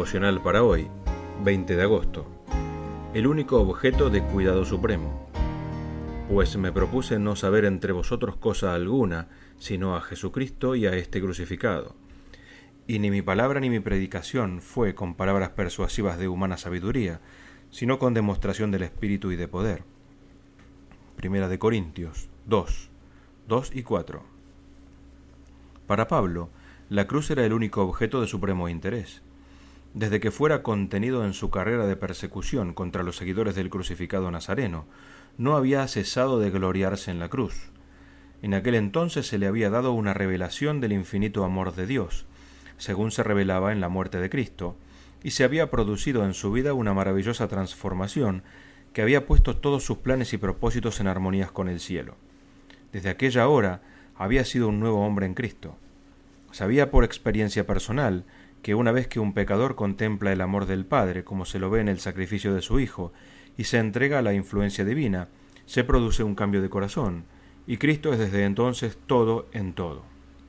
Devocional para hoy, 20 de agosto. El único objeto de cuidado supremo. Pues me propuse no saber entre vosotros cosa alguna, sino a Jesucristo y a este crucificado. Y ni mi palabra ni mi predicación fue con palabras persuasivas de humana sabiduría, sino con demostración del Espíritu y de poder. Primera de Corintios 2 y 4. Para Pablo, la cruz era el único objeto de supremo interés. Desde que fuera contenido en su carrera de persecución contra los seguidores del crucificado nazareno, no había cesado de gloriarse en la cruz. En aquel entonces se le había dado una revelación del infinito amor de Dios, según se revelaba en la muerte de Cristo, y se había producido en su vida una maravillosa transformación que había puesto todos sus planes y propósitos en armonías con el cielo. Desde aquella hora había sido un nuevo hombre en Cristo. Sabía por experiencia personal que una vez que un pecador contempla el amor del Padre como se lo ve en el sacrificio de su Hijo y se entrega a la influencia divina, se produce un cambio de corazón, y Cristo es desde entonces todo en todo.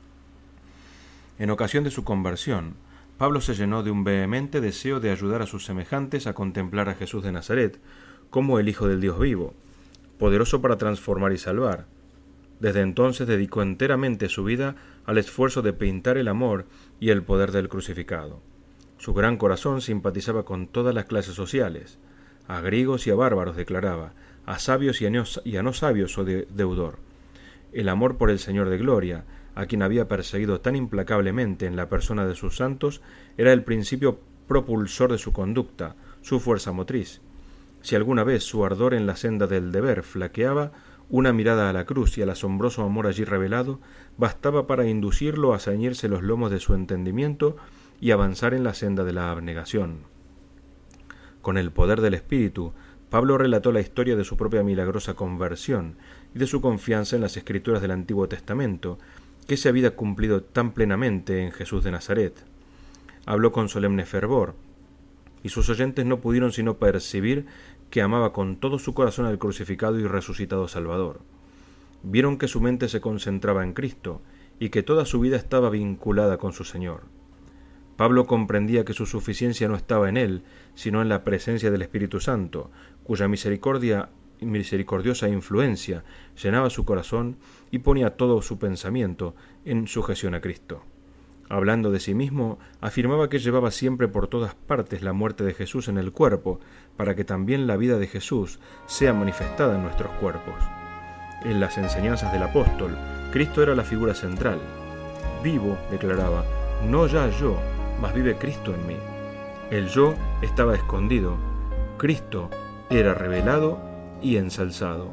En ocasión de su conversión, Pablo se llenó de un vehemente deseo de ayudar a sus semejantes a contemplar a Jesús de Nazaret como el Hijo del Dios vivo, poderoso para transformar y salvar. Desde entonces dedicó enteramente su vida al esfuerzo de pintar el amor y el poder del crucificado. Su gran corazón simpatizaba con todas las clases sociales. A griegos y a bárbaros declaraba, a sabios y a no sabios o deudor. El amor por el Señor de Gloria, a quien había perseguido tan implacablemente en la persona de sus santos, era el principio propulsor de su conducta, su fuerza motriz. Si alguna vez su ardor en la senda del deber flaqueaba, una mirada a la cruz y al asombroso amor allí revelado bastaba para inducirlo a ceñirse los lomos de su entendimiento y avanzar en la senda de la abnegación. Con el poder del Espíritu, Pablo relató la historia de su propia milagrosa conversión y de su confianza en las Escrituras del Antiguo Testamento, que se había cumplido tan plenamente en Jesús de Nazaret. Habló con solemne fervor, y sus oyentes no pudieron sino percibir que amaba con todo su corazón al crucificado y resucitado Salvador. Vieron que su mente se concentraba en Cristo y que toda su vida estaba vinculada con su Señor. Pablo comprendía que su suficiencia no estaba en él, sino en la presencia del Espíritu Santo, cuya misericordiosa influencia llenaba su corazón y ponía todo su pensamiento en sujeción a Cristo. Hablando de sí mismo, afirmaba que llevaba siempre por todas partes la muerte de Jesús en el cuerpo, para que también la vida de Jesús sea manifestada en nuestros cuerpos. En las enseñanzas del apóstol, Cristo era la figura central. Vivo, declaraba, no ya yo, mas vive Cristo en mí. El yo estaba escondido, Cristo era revelado y ensalzado.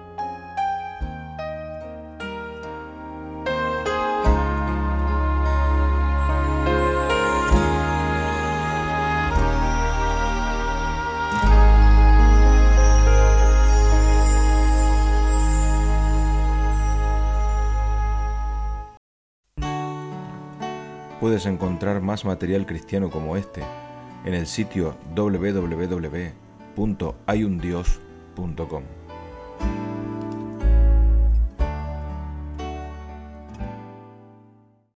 Puedes encontrar más material cristiano como este en el sitio www.hayundios.com.